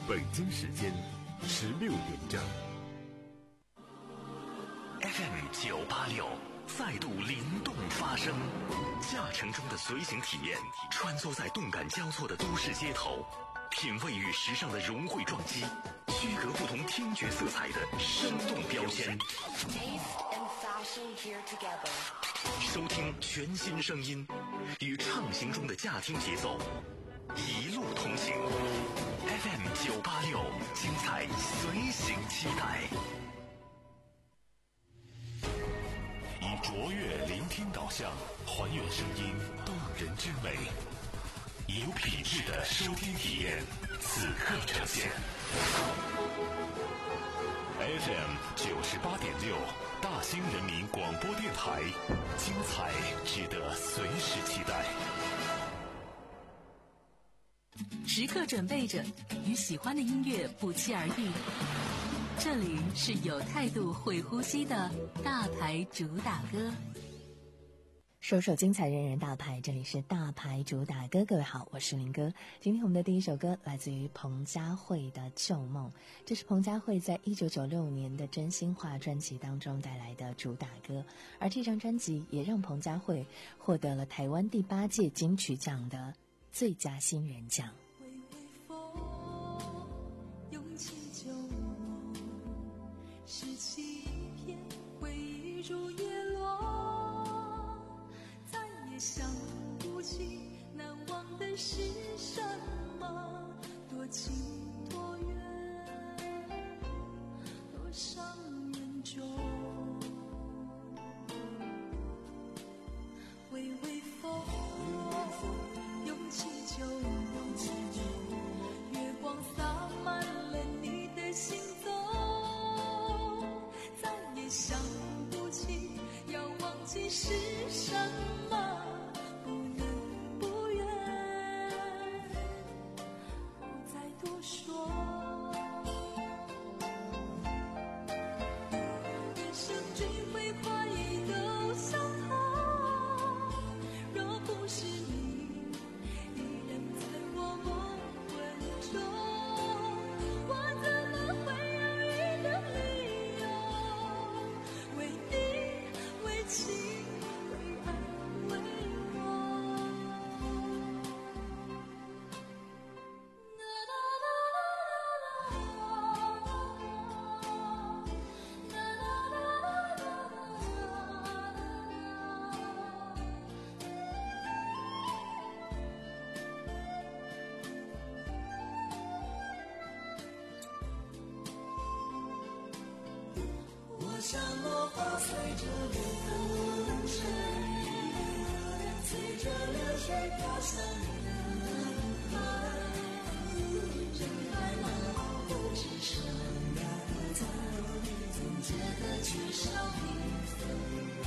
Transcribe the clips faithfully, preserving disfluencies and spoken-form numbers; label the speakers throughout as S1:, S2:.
S1: 北京时间十六点整。
S2: F M 九八六再度灵动发声，驾乘中的随行体验，穿梭在动感交错的都市街头，品味与时尚的融汇撞击，区隔不同听觉色彩的生动标签。收听全新声音，与畅行中的驾听节奏，一路同行。F M 九八六，精彩随行期待。以卓越聆听导向，还原声音动人之美，以有品质的收听体验，此刻呈现。F M 九十八点六，大兴人民广播电台，精彩值得随时期待。
S3: 时刻准备着，与喜欢的音乐不期而遇。这里是有态度、会呼吸的大牌主打歌。
S4: 首首精彩，人人大牌，这里是大牌主打歌。各位好，我是林哥。今天我们的第一首歌来自于彭佳慧的《旧梦》，这是彭佳慧在一九九六年的真心话专辑当中带来的主打歌，而这张专辑也让彭佳慧获得了台湾第八届金曲奖的最佳新人奖。
S5: 微微风涌起旧梦，拾起一片回忆如叶落，再也想不起难忘的是什么，多近多远，多伤人重。微微风涌起旧梦，月光洒满了你的行踪，再也想不起要忘记是什么，不能不愿，不再多说。人生追悔快意都相同，若不是你依然在我梦魂中，我怎么会有一个理由为你为情为爱为我。我像落花随着流水，随着流水飘向人海，人海茫茫不知生来在，总觉得缺少一份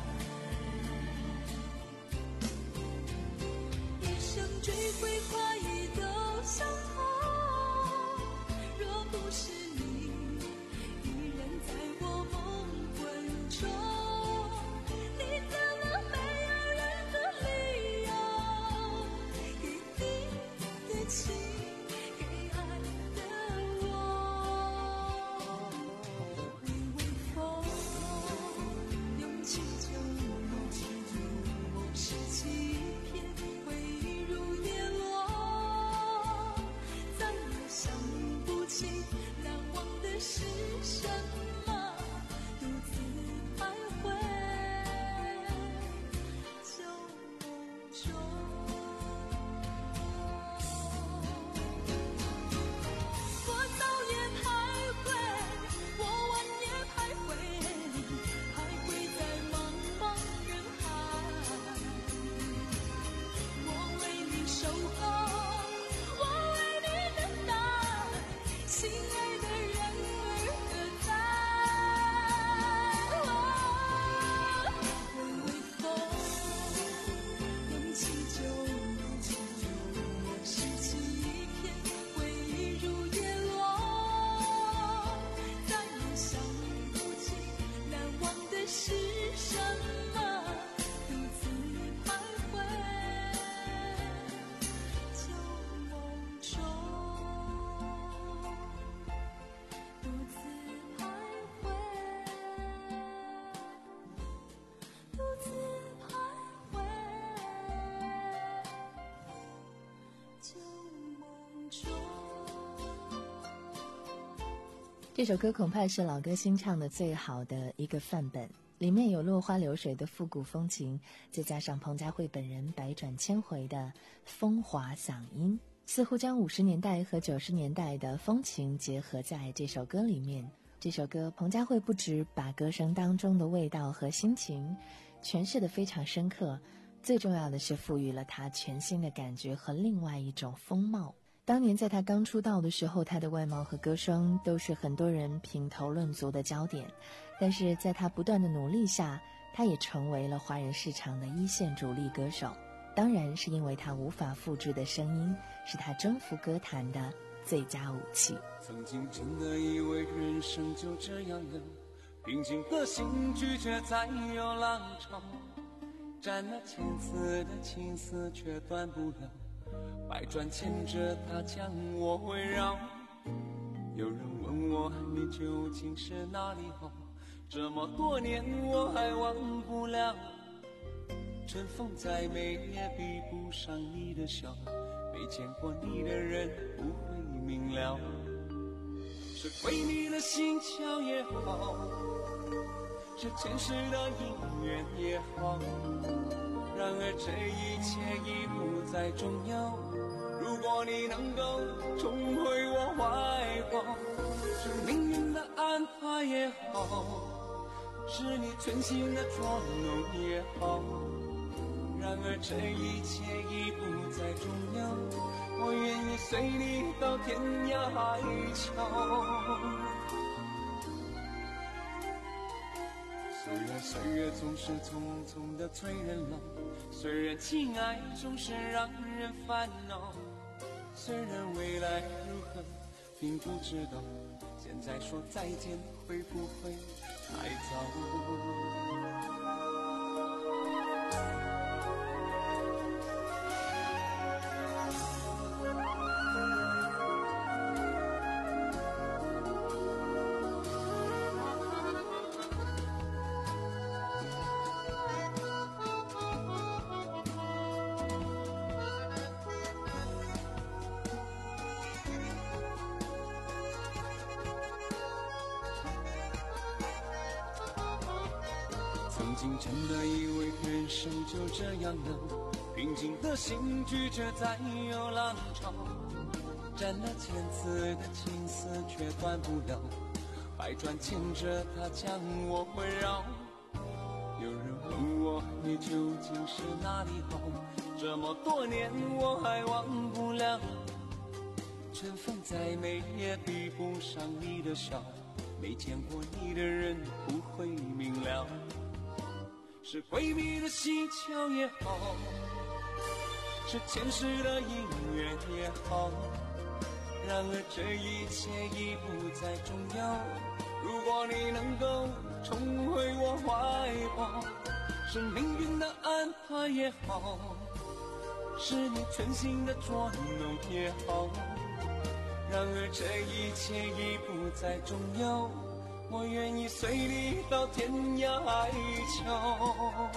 S5: 爱，一生追悔快意都相同，若不是你依然在我梦魂中，你怎么没有任何理由给你的情给爱的我。微微风涌起旧梦，拾起一片回忆如叶落，再也想不起难忘的是什么，独自徘徊旧梦中。我早也徘徊，我晚也徘徊，徘徊在茫茫人海。我为你守候，我为你等待，心爱的人儿中。
S4: 这首歌恐怕是老歌新唱的最好的一个范本，里面有落花流水的复古风情，再加上彭佳慧本人百转千回的风华嗓音，似乎将五十年代和九十年代的风情结合在这首歌里面。这首歌彭佳慧不只把歌声当中的味道和心情诠释得非常深刻，最重要的是赋予了她全新的感觉和另外一种风貌。当年在她刚出道的时候，她的外貌和歌声都是很多人评头论足的焦点，但是在她不断的努力下，她也成为了华人市场的一线主力歌手。当然是因为她无法复制的声音，是她征服歌坛的最佳武器。
S6: 曾经真的以为人生就这样了，平静的心拒绝再有浪潮，斩了千次的情丝却断不了，百转牵着它将我围绕。有人问我你究竟是哪里好，这么多年我还忘不了，春风再美也比不上你的笑，没见过你的人不会明了，是闺蜜的心窍也好，是前世的姻缘也好，然而这一切已不再重要，如果你能够重回我怀抱，是命运的安排也好，是你存心的捉弄也好，然而这一切已不再重要，我愿意随你到天涯海角。虽然岁月总是匆匆的催人老，虽然情爱总是让人烦恼，虽然未来如何并不知道，现在说再见会不会太早？曾经真的以为人生就这样了，平静的心拒绝再有浪潮，斩了千次的情丝却断不了，百转牵着它将我围绕。有人问我你究竟是哪里好，这么多年我还忘不了，春风再美也比不上你的笑，没见过你的人不会明了，是闺蜜的蹊跷也好，是前世的姻缘也好，然而这一切已不再重要，如果你能够重回我怀抱，是命运的安排也好，是你存心的捉弄也好，然而这一切已不再重要，我愿意随你到天涯海角。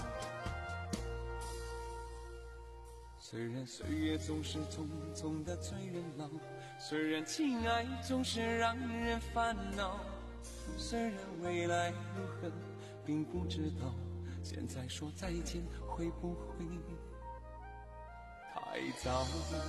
S6: 虽然岁月总是匆匆的催人老，虽然情爱总是让人烦恼，虽然未来如何并不知道，现在说再见会不会太早？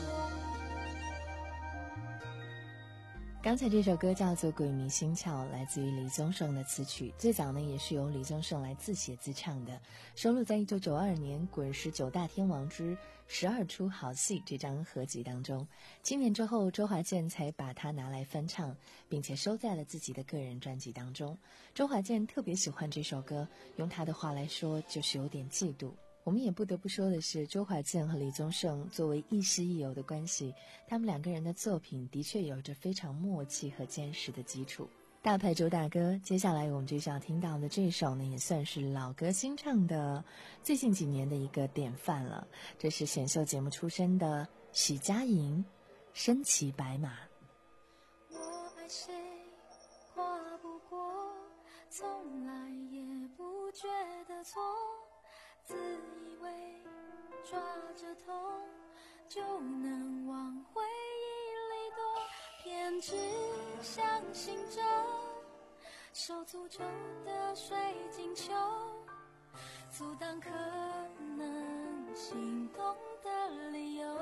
S4: 刚才这首歌叫做《鬼迷心窍》，来自于李宗盛的词曲，最早呢也是由李宗盛来自写自唱的，收录在一九九二年滚石九大天王之十二出好戏这张合集当中。七年之后，周华健才把它拿来翻唱，并且收在了自己的个人专辑当中。周华健特别喜欢这首歌，用他的话来说就是有点嫉妒。我们也不得不说的是，周华健和李宗盛作为亦师亦友的关系，他们两个人的作品的确有着非常默契和坚实的基础。大牌周大哥，接下来我们就要听到的这首呢，也算是老歌新唱的最近几年的一个典范了。这是选秀节目出身的许佳莹，身骑白马。
S5: 我爱谁跨不过，从来也不觉得错，自以为抓着痛就能往回忆心只相信着手足球的水晶球，阻挡可能心动的理由，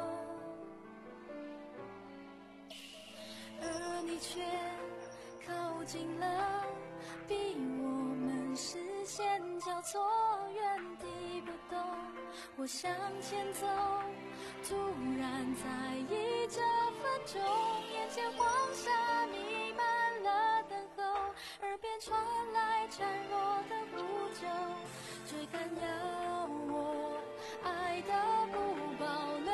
S5: 而你却靠近了，逼我们视线交错，原地不动。我向前走，突然在意这分钟，眼前黄沙弥漫了等候，耳边传来孱弱的呼救，追赶要我爱的不保留。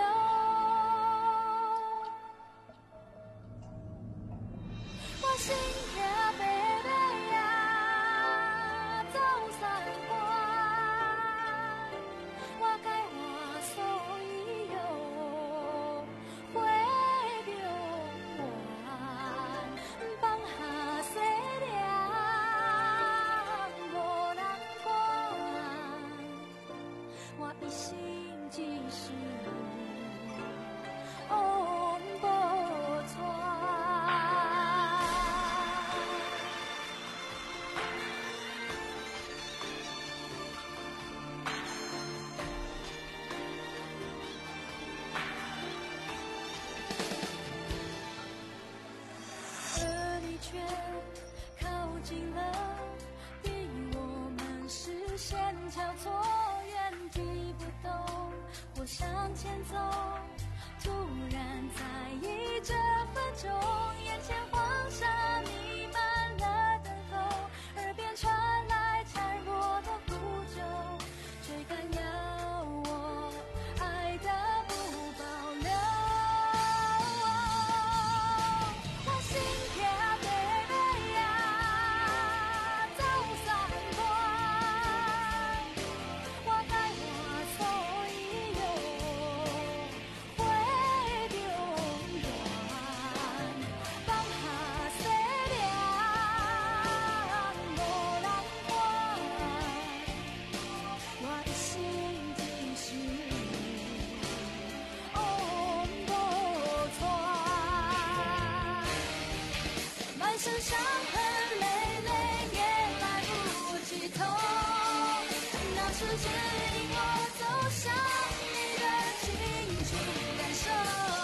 S5: 我心跳baby呀，走三关，我该我所以有会中原，放下西凉无人管，我一心只是往无传。而你却靠近了，逼我们视线交错，原地不动。我向前走，突然在意这分钟，眼前黄沙弥漫了等候，耳边传来孱弱的呼救，追赶要我爱的不保留。我心跳baby呀，走三关，我该我所以有会中原，放下西凉无人管，我一心只是往无传。满身伤痕累累也来不及痛，那是指引我走向你的轻轻感受。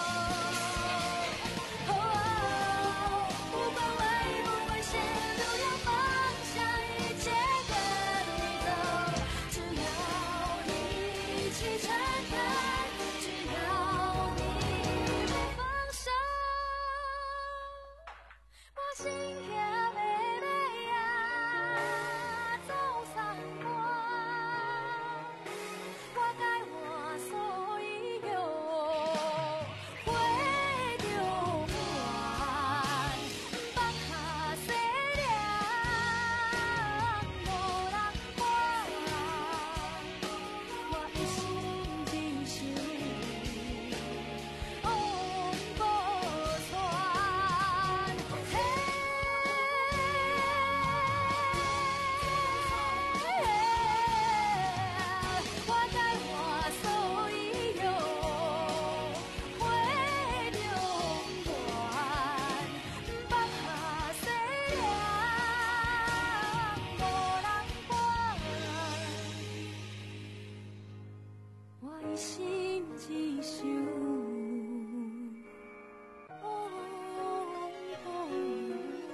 S5: 哦，不管危不危险，都要放下一切跟你走，只要你一起诚恳，只要你不放手。我心跳baby呀，走三关，我该我所以有会中原，放下西凉无人管，我一心只是往无传。我该我所以有会中原，放下西凉无人管，我一心只想往无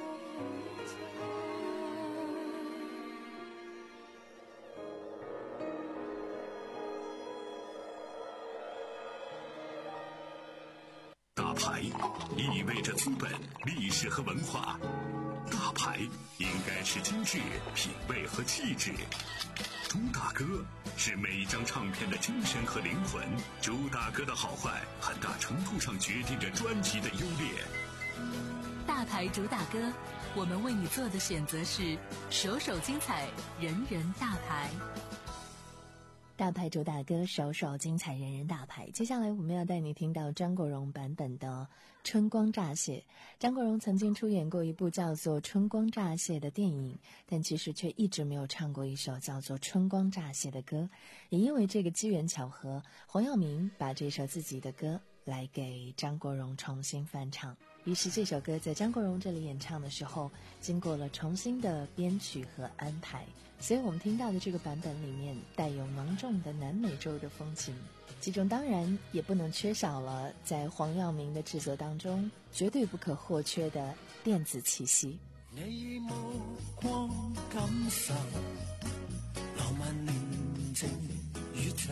S2: 大牌意味着资本、历史和文化，大牌应该是精致、品味和气质。朱大哥是每一张唱片的精神和灵魂，朱大哥的好坏很大程度上决定着专辑的优劣。
S3: 大牌主打歌，我们为你做的选择是首首精彩，人人大牌。
S4: 大牌主打歌，首首精彩，人人大牌。接下来我们要带你听到张国荣版本的《春光乍泄》。张国荣曾经出演过一部叫做《春光乍泄》的电影，但其实却一直没有唱过一首叫做《春光乍泄》的歌。也因为这个机缘巧合，黄耀明把这首自己的歌来给张国荣重新翻唱。 于是这首歌在张国荣这里演唱的时候，经过了重新的编曲和安排，所以我们听到的这个版本里面带有浓重的南美洲的风情，其中当然也不能缺少了在黄耀明的制作当中绝对不可或缺的电子气息。
S7: 你目光感受浪漫寧靜宇宙，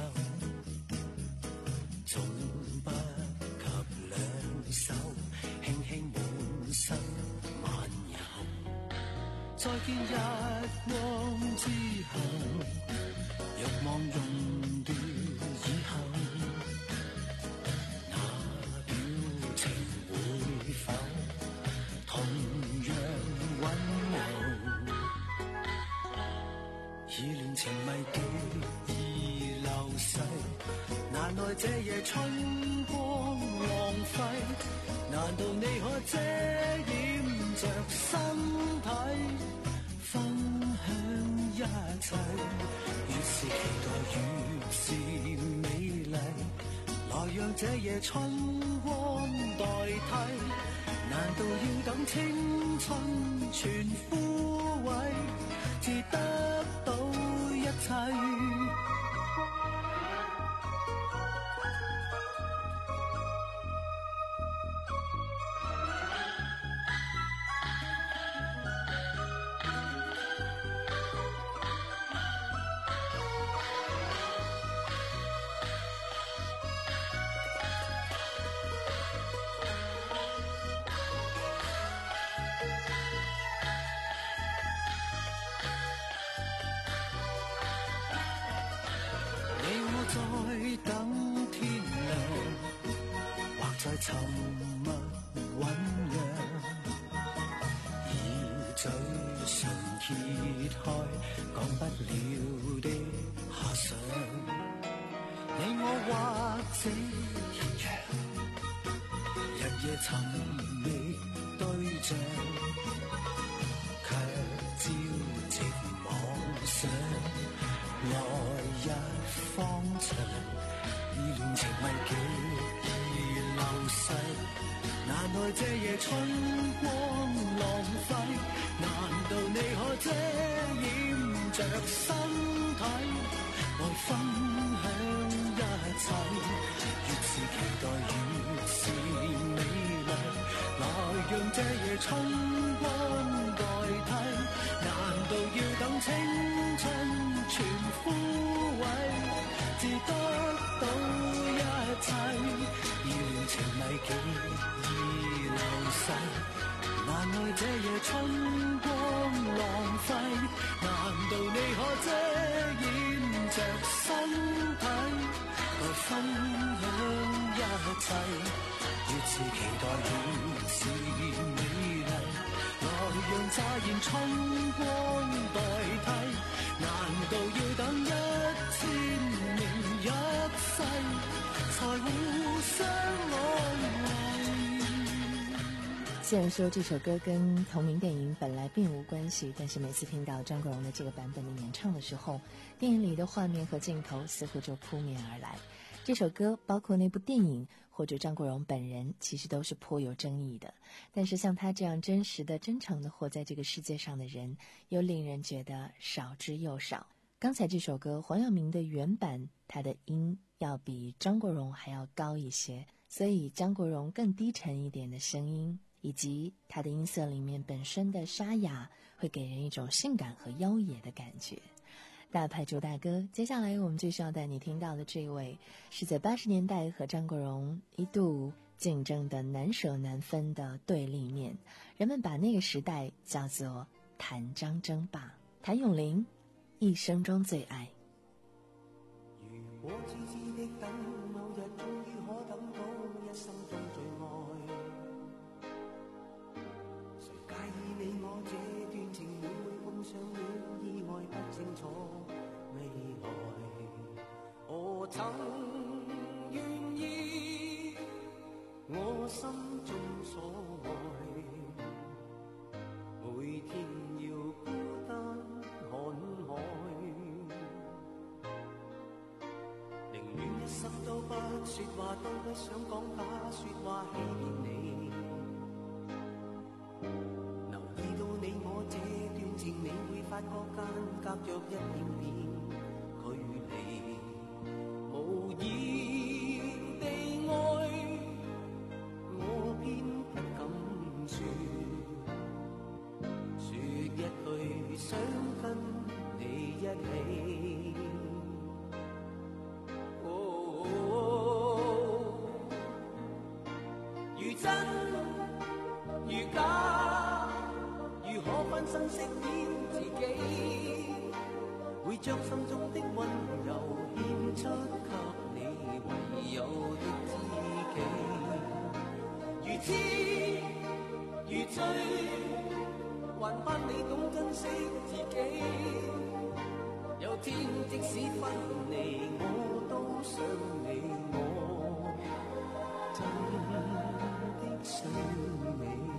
S7: 總不及兩手輕輕滿身漫遊。再見日光之後，若望熔斷以後，那表情會否同樣溫柔？意亂情迷幾易流逝，難耐這夜春光浪費。難道你可遮掩着身體，分享一切？越是期待越是美麗，來讓這夜春光代替。難道要等青春全枯萎，至得到一切？在等天亮，或在沉默醞釀，以嘴唇揭開講不了的遐想。你我或者一樣，日夜尋覓對象，卻朝夕妄想來日方長。意亂情迷幾易流逝，難耐這夜春光浪費。難道你可遮掩着身體，來分享一切？越是期待越是美麗，來讓這夜春光代替。難道要等青春全枯萎，至得到一切？意亂情迷幾易流逝，難耐這夜春光浪費。難道你可遮掩着身體，來分享一切？越是期待越是美麗，來讓乍現春光代替。難道要等一千年一世，才互相安慰？
S4: 虽然说这首歌跟同名电影本来并无关系，但是每次听到张国荣的这个版本的演唱的时候，电影里的画面和镜头似乎就扑面而来。这首歌包括那部电影或者张国荣本人其实都是颇有争议的，但是像他这样真实的真诚的活在这个世界上的人又令人觉得少之又少。刚才这首歌黄耀明的原版，他的音要比张国荣还要高一些，所以张国荣更低沉一点的声音以及他的音色里面本身的沙哑，会给人一种性感和妖冶的感觉。大牌主打歌，接下来我们最需要带你听到的这位，是在八十年代和张国荣一度竞争的难舍难分的对立面，人们把那个时代叫做谭张争霸。谭咏麟一生中最愛。
S7: 如果痴痴的等，某日終於可等到一生中最愛，誰介意你我這段情會唔會碰上了意外，不清楚未來。我曾願意我心中所愛，每天要孤單看海，寧願一生都不說話，都不想講假說話欺騙你。 發覺間隔着一點點距離，無意地愛我偏不敢說，說一句想跟你一起。哦哦如真如假，如可分身飾演自己，會將心中的溫柔獻出給你唯有的知己。如痴如醉，還盼你懂珍惜自己。有天即使分離，我都想你，我真的想你。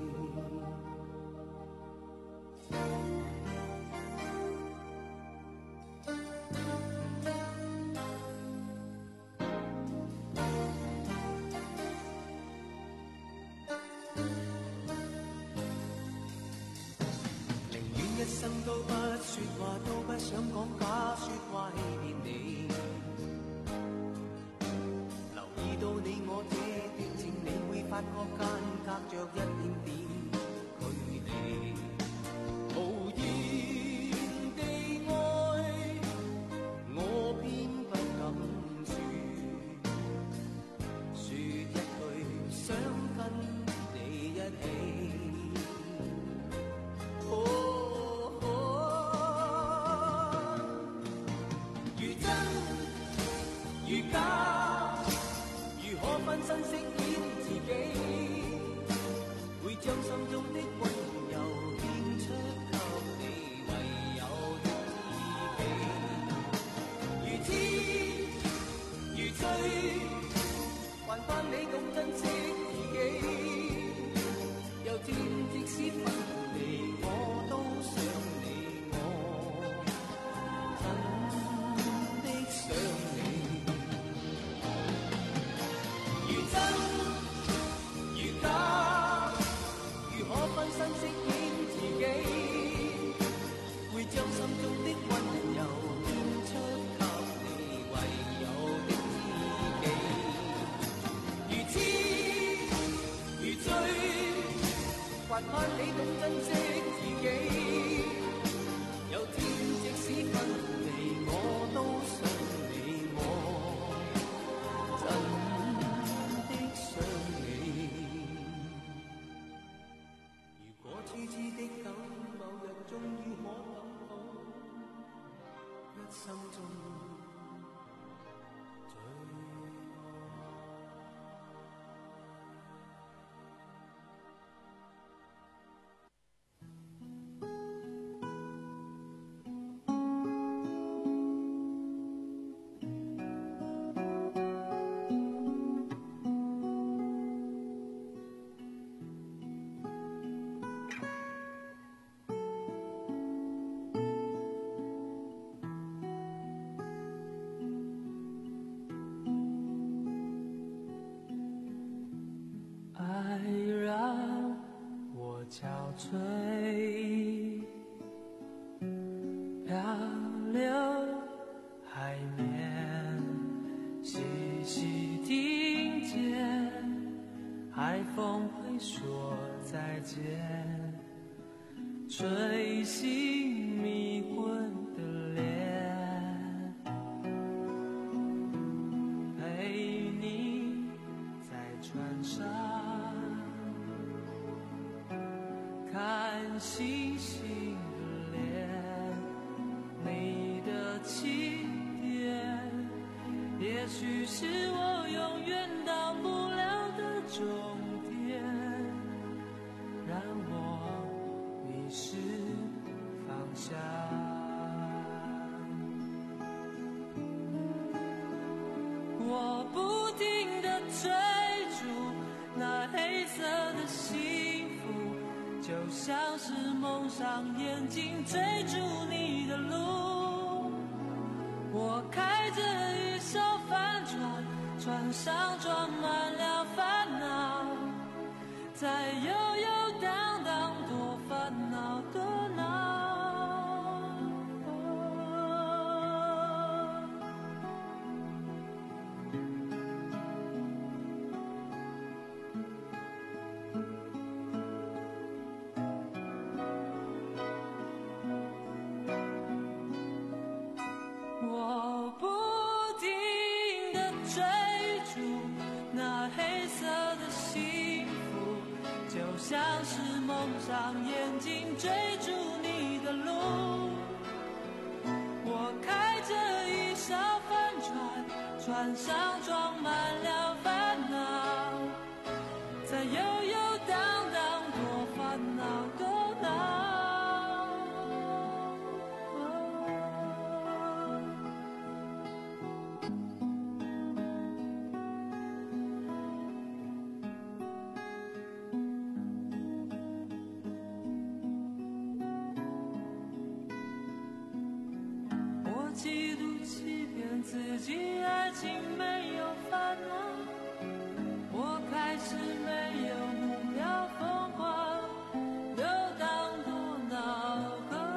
S7: 一生都不說話，都不想講假說話欺騙你。留意到你我這段情，你會發覺間隔着一點點距離。無言地愛，我偏不敢說，說一句想跟你一起。哦如假，如可分身飾演自己，會將心中的溫柔獻出給你唯有的知己。如痴如醉，還盼你懂珍惜自己。有天即使分離，我都想你，我真的想你。如真如假，如可分身飾演自己，會將心中的溫柔獻出給你唯有的知己。如痴如醉，還盼你懂珍惜自己。有天即使分離，我都想你，我真痴痴的等，某日終於可等到一生中最憔悴，漂流海面，细细听见海风会说再见，吹醒迷昏的脸，陪你在船上看星星的脸，你的起点，也许是我永远到不了的终点，让我迷失方向。我不停地追逐那黑色的幸福，就像是蒙上眼睛追逐你的路。我开着一艘帆船，船上装满了烦恼，在悠悠荡荡多烦恼的闹。
S5: 像是蒙上眼睛追逐你的路。我开着一艘帆船，船上装满了烦恼，在悠悠荡荡，多烦恼多恼。嫉妒欺骗自己，爱情没有烦恼，我开始没有目标，疯狂游荡多恼。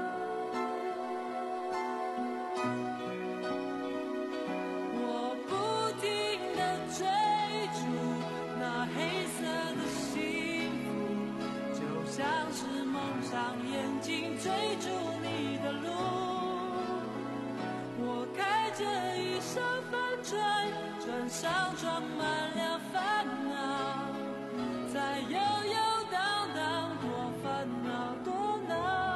S5: 我不停地追逐那黑色的幸福，就像是蒙上眼睛追逐你的路。我开着一艘帆船，船上装满了烦恼，在悠悠荡荡，多烦恼多恼。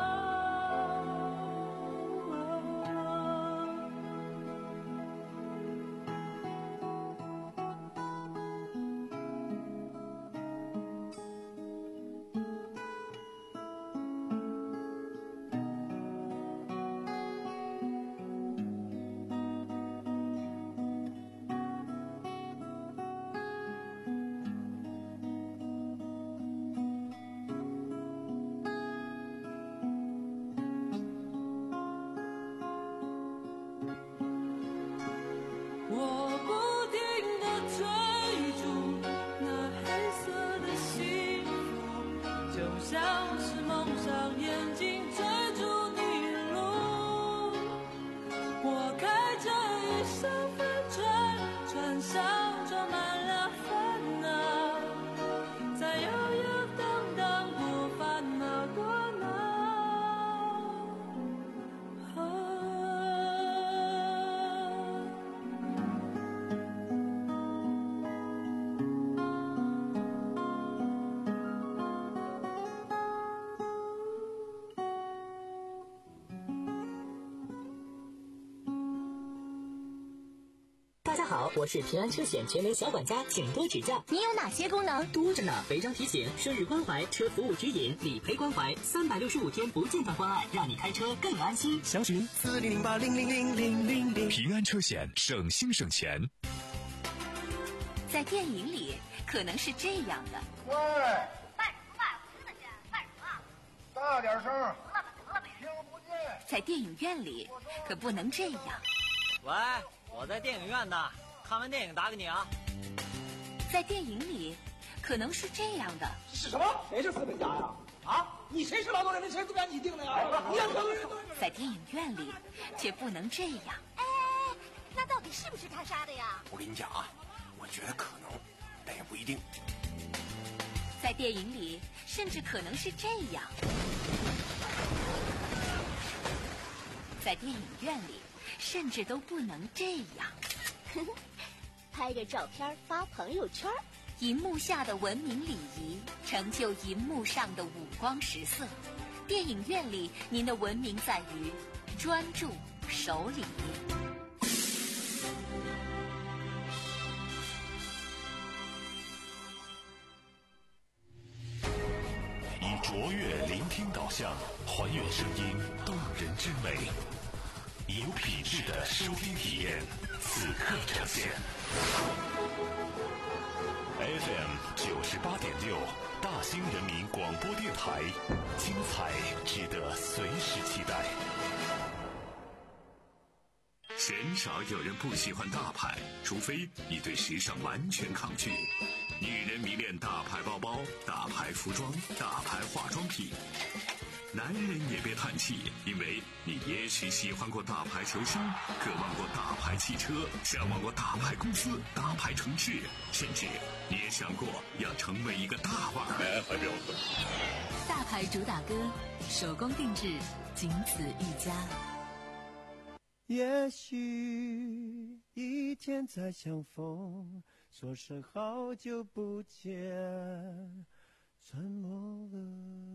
S8: 大家好，我是平安车险全联小管家，请多指教。
S9: 你有哪些功能？
S8: 多着呢，违章提醒、生日关怀、车服务指引、理赔关怀，三百六十五天不间断关爱，让你开车更安心。
S1: 详询
S7: 四零零八零零零零零零。
S1: 平安车险，省心省钱。
S3: 在电影里，可能是这样的。
S10: 喂，卖什么卖？我听得见，卖什么？大点声。得了吧，得了呗，听不见。
S3: 在电影院里，可不能这样。
S11: 喂，我在电影院呢，看完电影打给你啊。
S3: 在电影里，可能是这样的。
S12: 是什么？谁是资本家呀？啊，你谁是劳动人民？谁资本家？你定的呀？你要可
S3: 在电影院里，却不能这样。
S9: 哎，那到底是不是他杀的呀？
S13: 我跟你讲啊，我觉得可能，但也不一定。
S3: 在电影里，甚至可能是这样。在电影院里，甚至都不能这样。
S9: 拍个照片发朋友圈。
S3: 银幕下的文明礼仪，成就银幕上的五光十色。电影院里，您的文明在于专注、守礼。
S2: 以卓越聆听导向，还原声音动人之美，以有品质的收听体验，此刻呈现。F M 九十八点六，大兴人民广播电台，精彩值得随时期待。鲜少有人不喜欢大牌，除非你对时尚完全抗拒。女人迷恋大牌包包、大牌服装、大牌化妆品。男人也别叹气，因为你也许喜欢过大牌球星，渴望过大牌汽车，向往过大牌公司、大牌城市，甚至你也想过要成为一个大腕儿。还没有
S3: 大牌主打歌，手工定制，仅此一家。
S14: 也许一天再相逢，说声好久不见， 沉默了。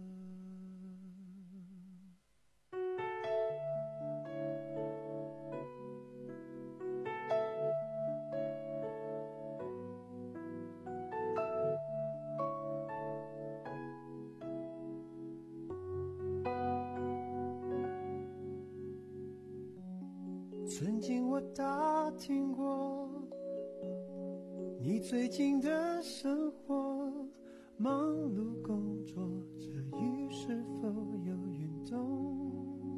S14: 曾经我打听过你最近的生活，忙碌工作之余是否有运动？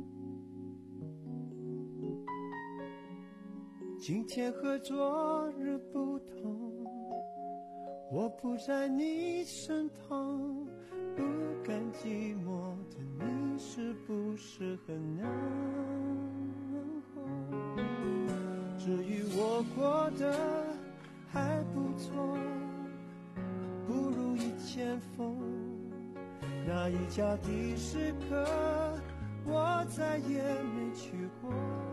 S14: 今天和昨日不同，我不在你身旁，不甘寂寞的你是不是很难过？至于我过得还不错，不如以前疯。那一家的士客我再也没去过。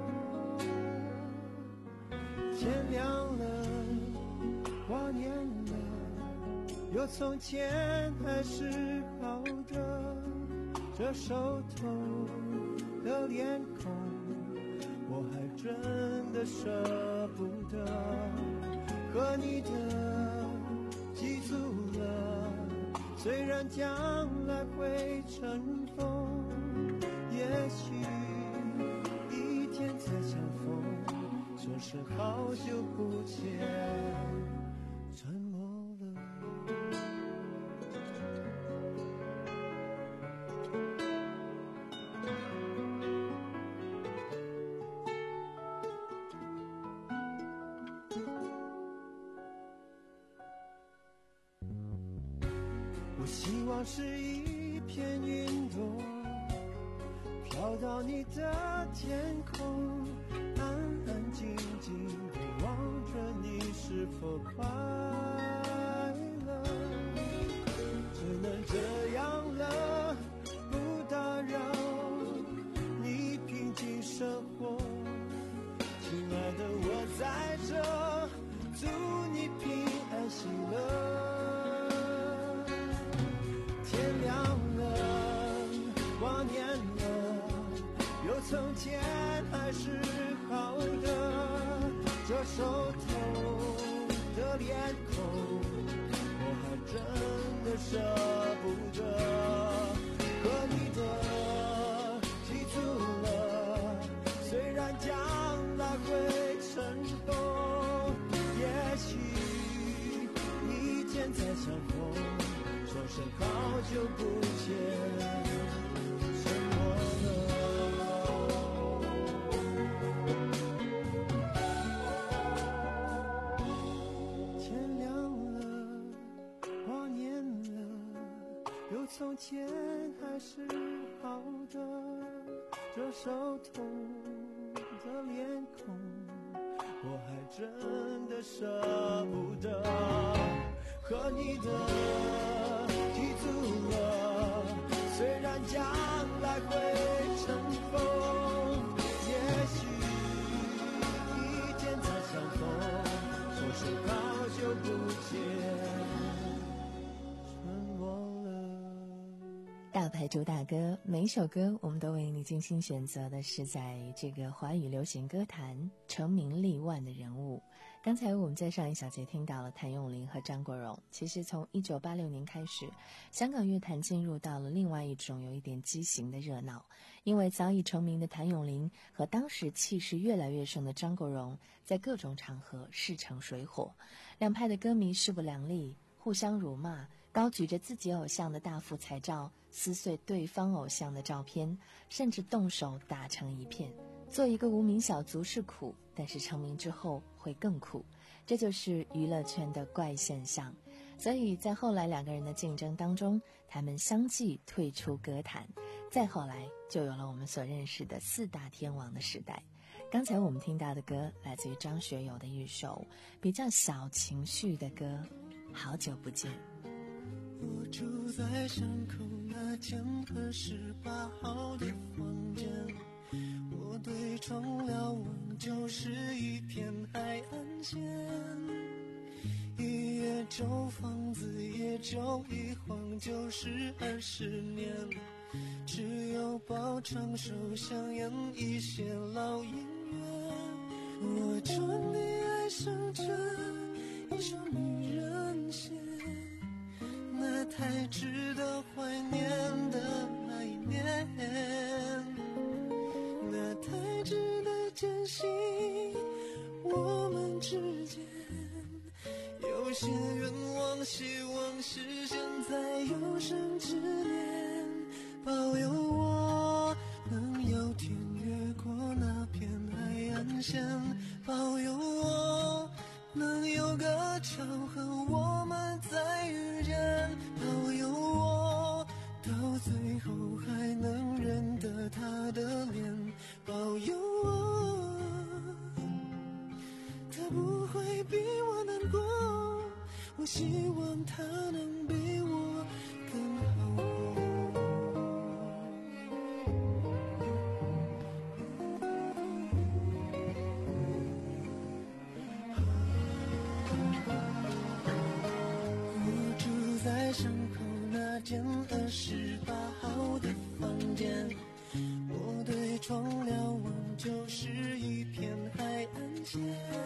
S14: 天亮了，挂念了，有从前还是好的。这熟透的脸孔，我还真的舍不得。和你的记住了，虽然将来会尘封，也许一天再相逢，说是好久不见，沉默了。我希望是一片云朵，飘到你的天空，安安静静地望着你是否快乐。只能这样了，不打扰你平静生活。亲爱的，我在这，祝你平安喜乐。天亮了，挂念了，有从前还是好的。这熟透的脸孔，我还真的舍不得。和你的记住了，虽然将来会尘封，也许一天再相逢，说声好久不见，沉默了。天亮了，挂念了，有从前还是好的。这熟透的脸孔，我还真的舍不得。和你的记住了，虽然将来会尘封，也许一天再相逢，说是好久不见，沉默了。
S4: 大牌主打歌，每一首歌我们都为你精心选择的是在这个华语流行歌坛成名立万的人物。刚才我们在上一小节听到了谭咏麟和张国荣。其实从一九八六年开始，香港乐坛进入到了另外一种有一点畸形的热闹，因为早已成名的谭咏麟和当时气势越来越盛的张国荣在各种场合势成水火，两派的歌迷势不两立，互相辱骂，高举着自己偶像的大幅彩照撕碎对方偶像的照片，甚至动手打成一片。做一个无名小卒是苦，但是成名之后会更苦，这就是娱乐圈的怪现象。所以在后来两个人的竞争当中，他们相继退出歌坛，再后来就有了我们所认识的四大天王的时代。刚才我们听到的歌来自于张学友的一首比较小情绪的歌，好久不见。
S7: 我住在山口那间和十八号的房间，我对窗瞭望，就是一片海岸线。一夜
S14: 旧房子也就一晃就是二十年，只有包场手香烟一些老姻缘。我终于爱上这一首女人写，那太值得怀念的那一年，那太值得珍惜我们之间。有些愿望希望实现在有生之年，保佑我能有天越过那片海岸线，保佑我能有个巧合我们再遇见，保佑我到最后还能认得他的脸，保佑我他不会比我难过，我希望他能比我更好过。我住在巷口那间二十八号的房间，我对窗瞭望就是一片海岸线，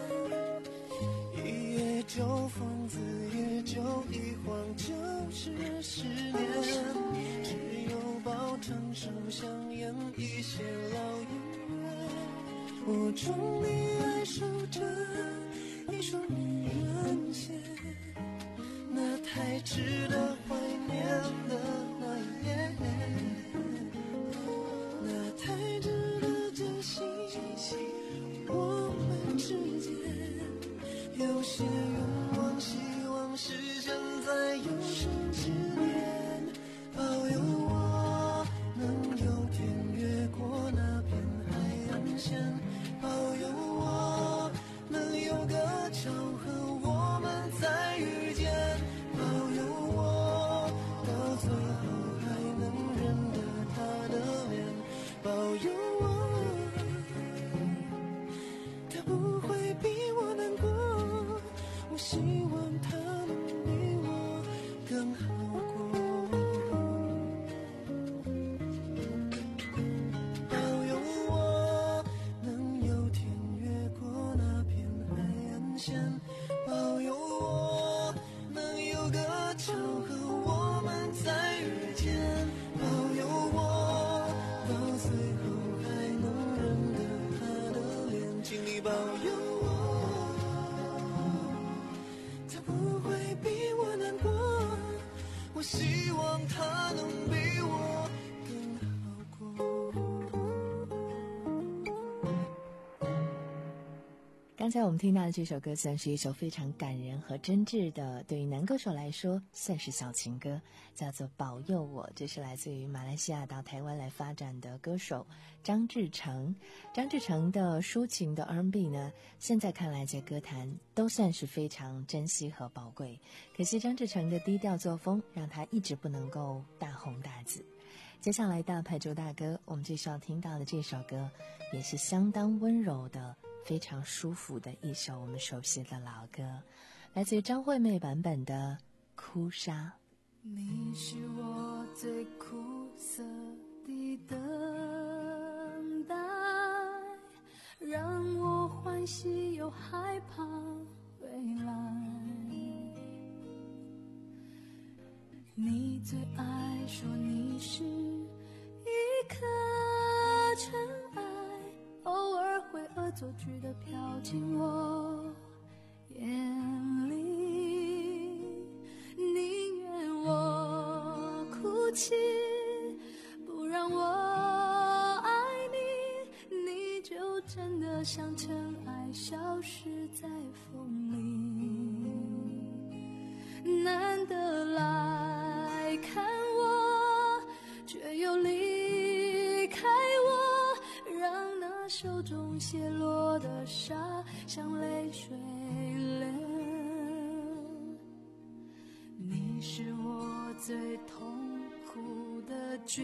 S14: 一夜旧房子也就一晃就是十年，只有包场手香烟一些老姻缘。我终于爱上这一首女人写，那太值得怀念的那一年，那太值得珍惜我们之间。有些愿望希望实现在有生之年，保佑我能有天越过那片海岸线，保佑我能有个巧合我们再遇见，保佑我到最后还能认得他的脸，保佑我他不会比我难过，我希望他能比我更好过，保佑我能有天越过那片海岸线，保佑我能有个巧合我们再遇见，保佑我到最后还能认得他的脸，请你保佑我他不会比我难过，我希望他能比我更好过。
S4: 刚才我们听到的这首歌算是一首非常感人和真挚的，对于男歌手来说算是小情歌，叫做《保佑我》。这是来自于马来西亚到台湾来发展的歌手张志成。张志成的抒情的 R and B 呢，现在看来在歌坛都算是非常珍惜和宝贵，可惜张志成的低调作风让他一直不能够大红大紫。接下来大牌周大哥，我们最需要听到的这首歌也是相当温柔的，非常舒服的一首我们熟悉的老歌，来自于张惠妹版本的《哭砂》。
S5: 你是我最苦涩的等待，让我欢喜又害怕未来。你最爱说你是一颗尘埃，偶尔会恶作剧地飘进我眼里，宁愿我哭泣，不让我爱你，你就真的像尘埃消失在风里，难得来看我，却又离开我，让那手中泻落的沙像泪水流。你是我最痛苦的抉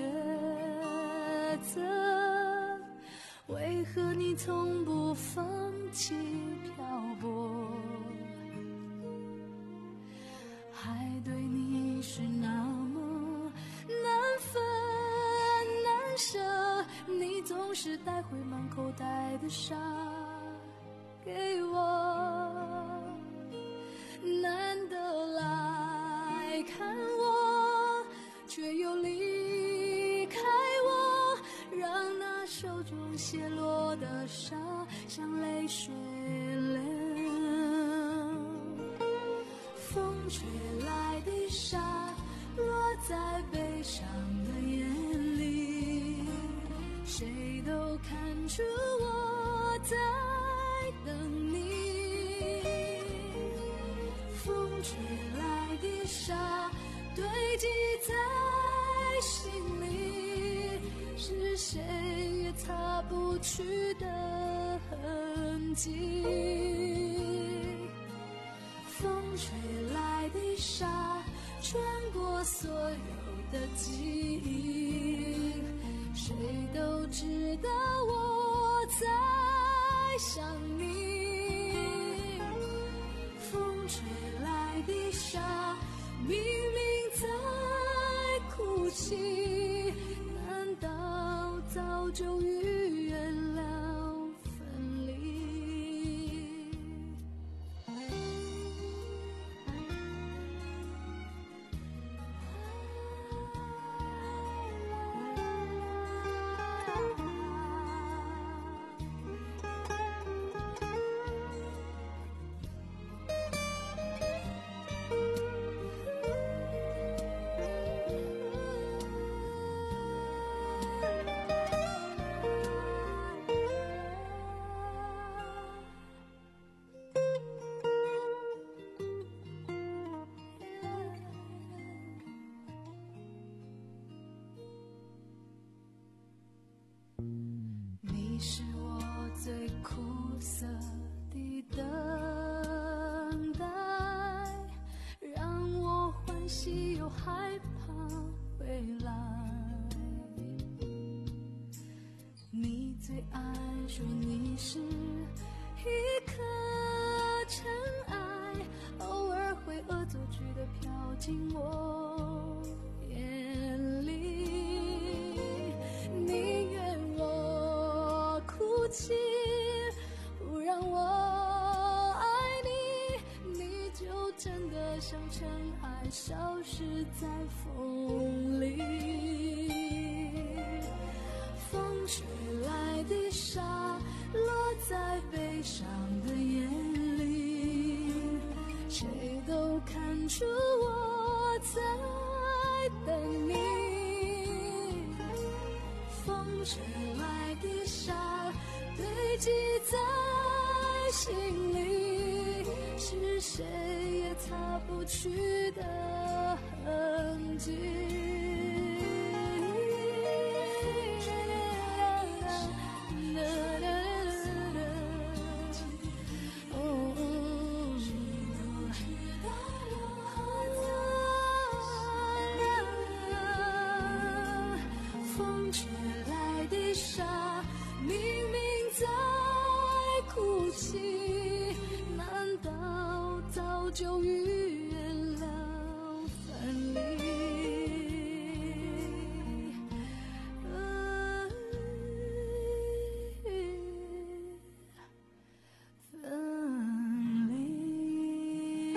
S5: 择，为何你从不放弃漂泊？ 是带回满口袋的沙给我，难得来看我，却又离开我，让那手中泻落的沙像泪水流。风吹来的沙落在悲伤的眼里，谁都看出我在等你。风吹来的沙堆积在心里，是谁也擦不去的痕迹。风吹来的沙穿过所有的记忆，谁都知道我在想你。风吹来的沙明明在哭泣，难道早就预言了分离？你是我最苦涩的等待，让我欢喜又害怕未来。你最爱说你是一颗尘埃，偶尔会恶作剧地飘进我眼里。宁愿我哭泣，不让我爱你，你就真的像尘埃消失在风里。风吹来的沙落在悲伤的眼里，谁都看出我在等你。风吹来的沙堆积在心里，是谁也擦不去的痕迹。风吹来的沙明明在哭泣，难道早就预言了分离？分离。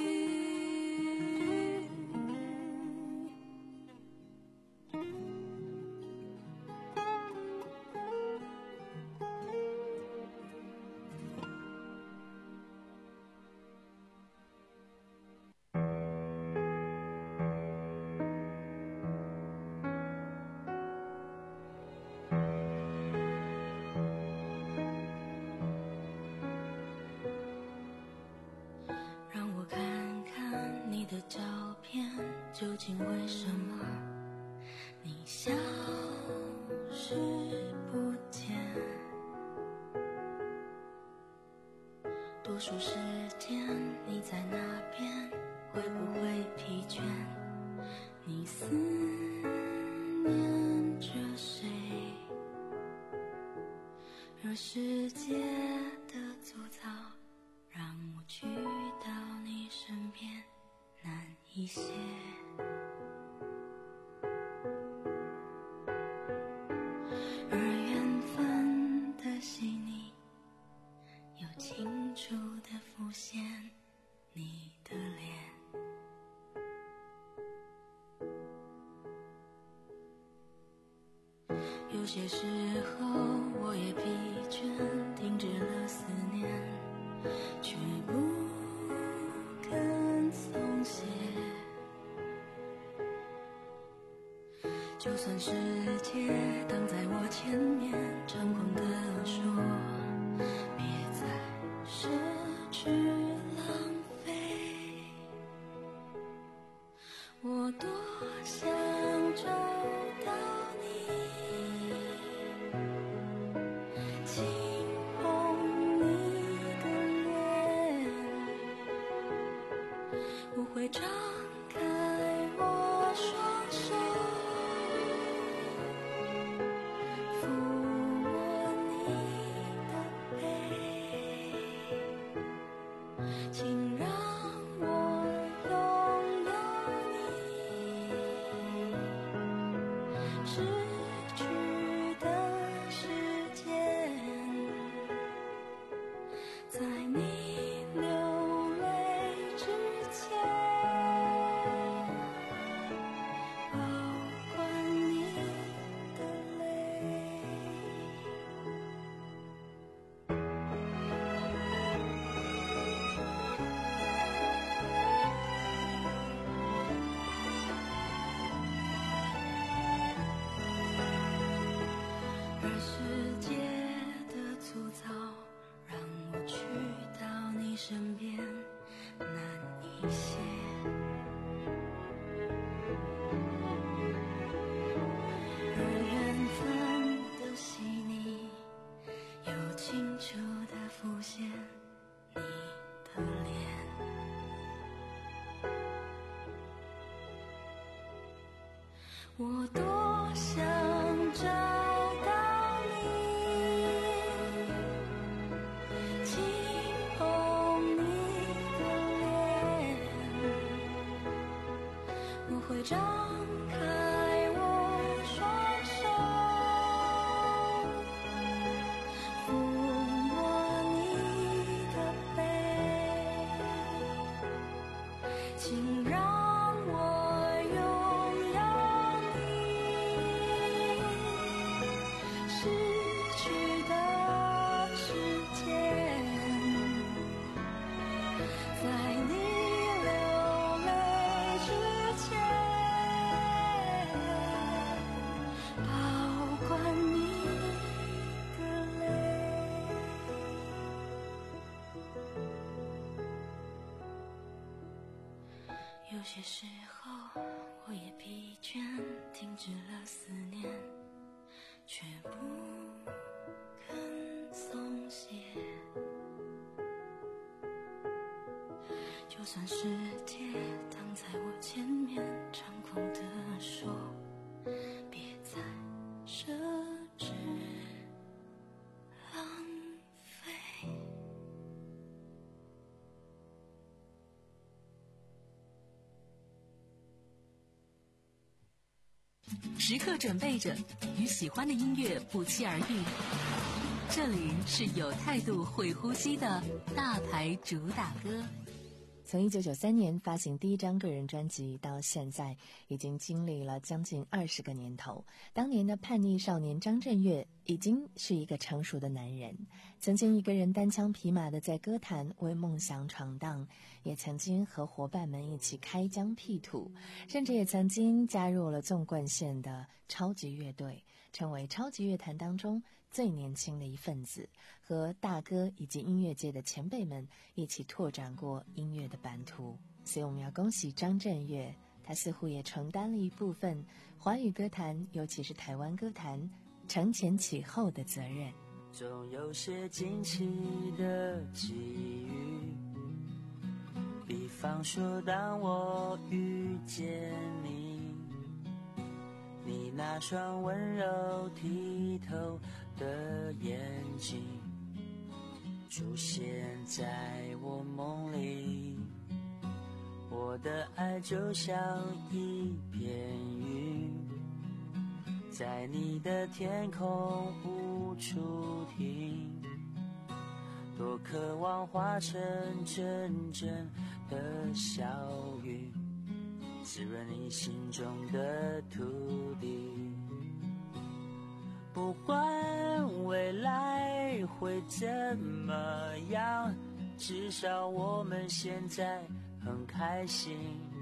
S15: 让我看看你的照片，究竟为什么你消失不见？多数时间你在那边，会不会疲倦？你思念着谁？而世界的粗糙让我去到你身边难一些。而远方有些时候我也疲倦，停止了思念，却不肯松懈。就算世界挡在我前面，猖狂地说别再奢侈浪费，我多想找到你，轻碰你的脸，我会张开我双手，抚摸你的背，请让我拥有你失去的时间，在你流泪之前，保管你的泪。而世界的粗糙，让我去到你身边难一些。而缘分的细腻，又清楚地浮现你的脸。我多想找到你，轻碰你的脸，我会张开我双手，抚摸你的背，请让我拥有你失去的时间，在你流泪之前，保管你的泪。有些时候我也疲倦，停止了思念，却不肯松懈。就算世界挡在我前面，猖狂地说别再奢侈浪费。
S3: 时刻准备着，与喜欢的音乐不期而遇。这里是有态度、会呼吸的大牌主打歌。
S4: 从一九九三年发行第一张个人专辑到现在，已经经历了将近二十个年头。当年的叛逆少年张震岳已经是一个成熟的男人，曾经一个人单枪匹马的在歌坛为梦想闯荡，也曾经和伙伴们一起开疆辟土，甚至也曾经加入了纵贯线的超级乐队，成为超级乐坛当中最年轻的一份子，和大哥以及音乐界的前辈们一起拓展过音乐的版图。所以我们要恭喜张震岳，他似乎也承担了一部分华语歌坛，尤其是台湾歌坛承前启后的责任。
S16: 总有些惊奇的际遇，比方说当我遇见你，你那双温柔剔透的眼睛出现在我梦里，我的爱就像一片云，在你的天空无处停，多渴望化成阵阵的小雨，滋润你心中的土地。 怎么样，至少我们现在很开心。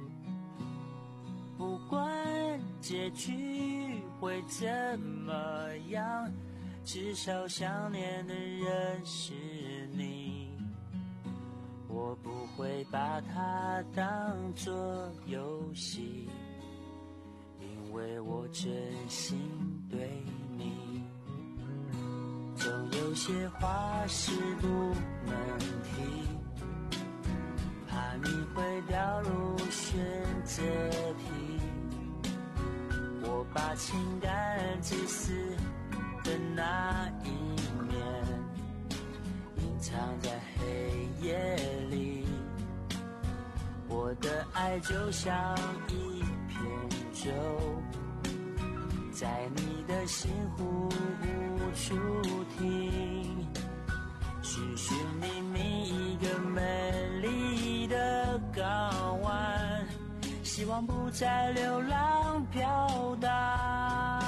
S16: 不管结局会怎么样，至少想念的人是你。我不会把它当作游戏，因为我真心对你。总有些话是不能提，怕你会掉入选择题。我把情感自私的那一面隐藏在黑夜里，我的爱就像一片舟，在你的心湖无处停，寻寻觅觅一个美丽的港湾，希望不再流浪飘荡。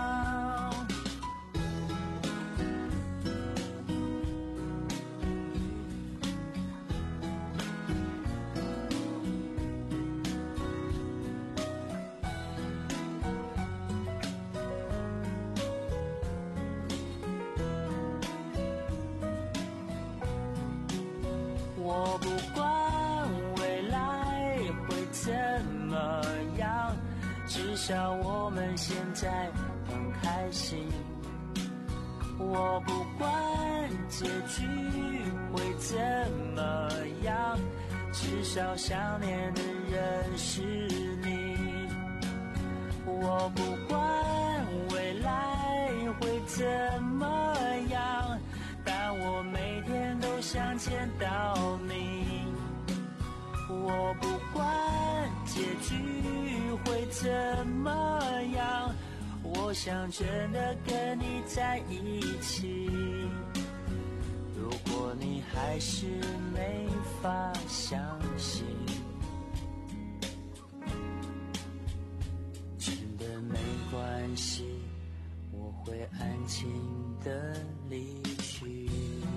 S16: 我不管未来会怎么样，至少我们现在很开心。我不管结局会怎么样，至少想念的人是你。我不管未来会怎么样，但我每天都想见到你。我不管结局会怎么样，我想真的跟你在一起。如果你还是没法相信，真的没关系，我会安静的离去。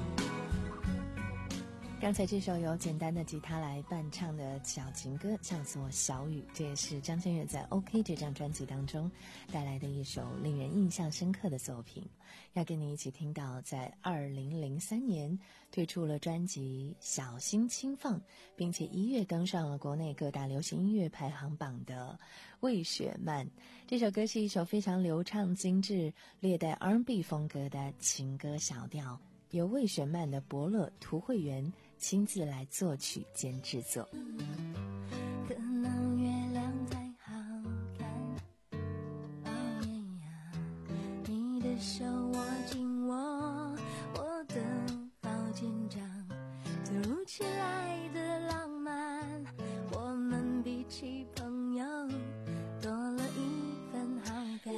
S4: 刚才这首由简单的吉他来伴唱的小情歌叫做《小雨》，这也是张震岳在 OK 这张专辑当中带来的一首令人印象深刻的作品。要跟你一起听到在二零零三年推出了专辑《小心轻放》，并且一跃登上了国内各大流行音乐排行榜的魏雪漫。这首歌是一首非常流畅精致略带 R and B 风格的情歌小调，由魏雪漫的伯乐涂慧源亲自来作曲兼制作。
S15: 可能月亮太好看，哦耶呀，你的手握紧我，我的好紧张，突如其来的浪漫，我们比起朋友多了一份好感。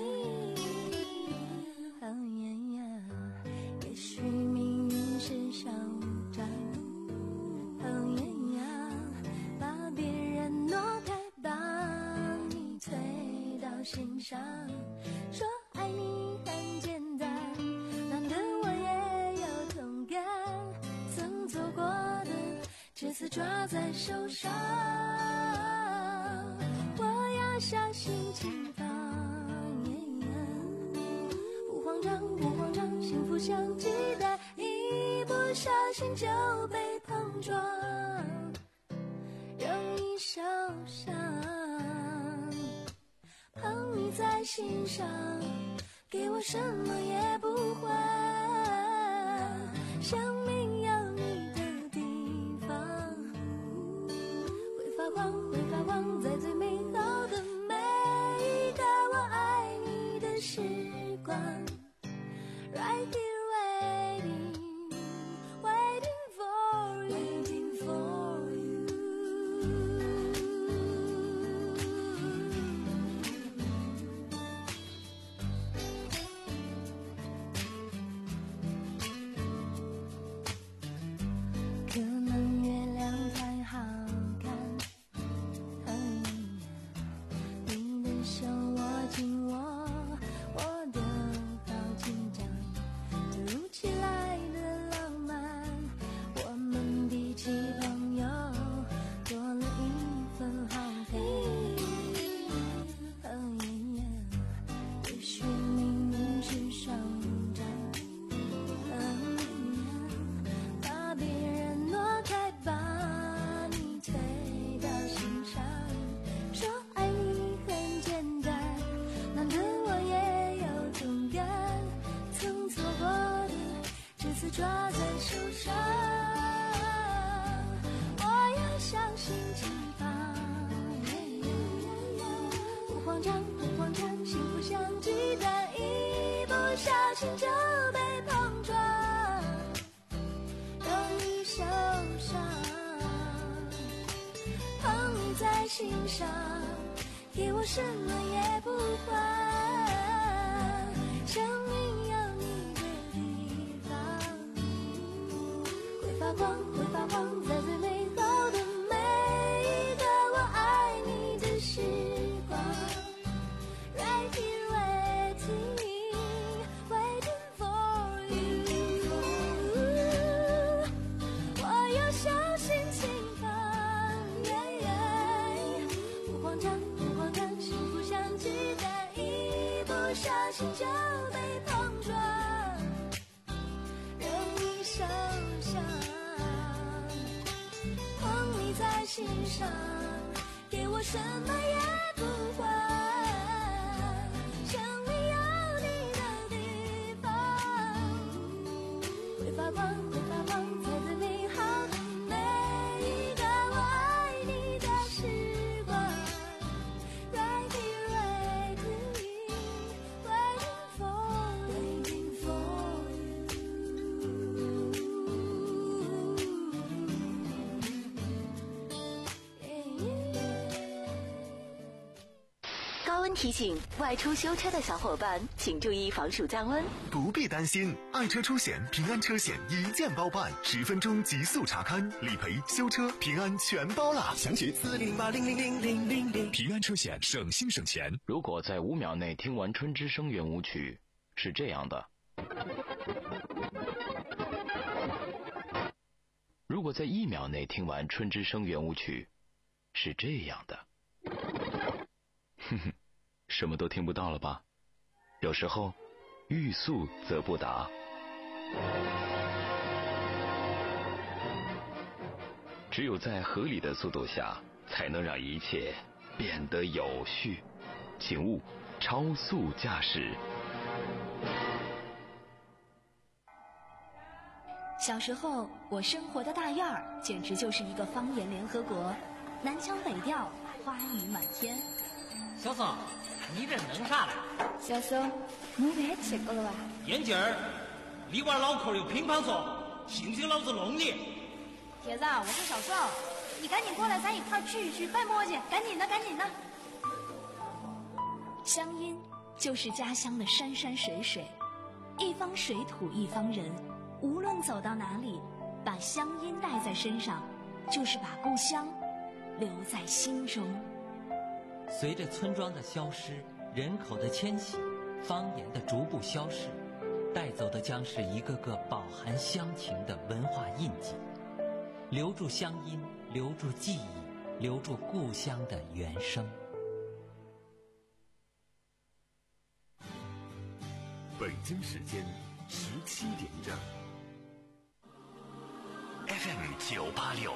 S15: 哦耶呀，也许命运是手掌，哦耶呀，把别人挪开，把你推到心上，说爱你很简单，难得我也有同感，曾做过的这次抓在手上，我要小心轻放，不慌张不慌张，幸福像鸡蛋，一不小心就被碰撞，容易受伤。捧你在心上，给我什么也不换，生命有你的地方会发光，会发光，在最美好的每一个我爱你的时光。Right here waiting, waiting for you, waiting for you. 可能月亮太好看，哎呀，你的手握紧我，我小心就被碰撞，容易受伤。捧你在心上，给我什么也不还。生命有你的地方，会发光，会发光，在最美好的每一个我爱你的时光。Right here, waiting, waiting for you。我有小心轻放，不慌张，不慌张，幸福像鸡蛋，一不小心就被碰撞，容易受伤。捧你在心上，给我什么也不还。生命有你的地方，会发光，会发光，在最美好的每一个我爱你的时光。Right here, waiting, waiting for, waiting for you。
S3: 高温提醒，外出修车的小伙伴请注意防暑降温。
S2: 不必担心，爱车出险平安车险一键包办，十分钟极速查看，理赔、修车、平安全包啦！详询四零八零零零零零零。
S1: 平安车险，省心省钱。
S17: 如果在五秒内听完《春之声》圆舞曲，是这样的；如果在一秒内听完《春之声》圆舞曲，是这样的。哼哼，什么都听不到了吧？有时候欲速则不达。只有在合理的速度下，才能让一切变得有序。请勿超速驾驶。
S18: 小时候，我生活的大院儿简直就是一个方言联合国，南腔北调，花语满天。
S11: 小宋，你这弄啥嘞？
S15: 小宋，你别吃过了吧？
S11: 眼镜儿，你玩脑壳有乒乓球，信不信老子弄你？
S18: 铁子，我是小宋，你赶紧过来，咱一块儿聚一聚，别磨叽，赶紧的，赶紧的。乡音就是家乡的山山水水，一方水土一方人，无论走到哪里，把乡音带在身上，就是把故乡留在心中。
S19: 随着村庄的消失，人口的迁徙，方言的逐步消逝，带走的将是一个个饱含乡情的文化印记。留住乡音，留住记忆，留住故乡的原声。
S2: 北京时间十七点整。 F M 九八六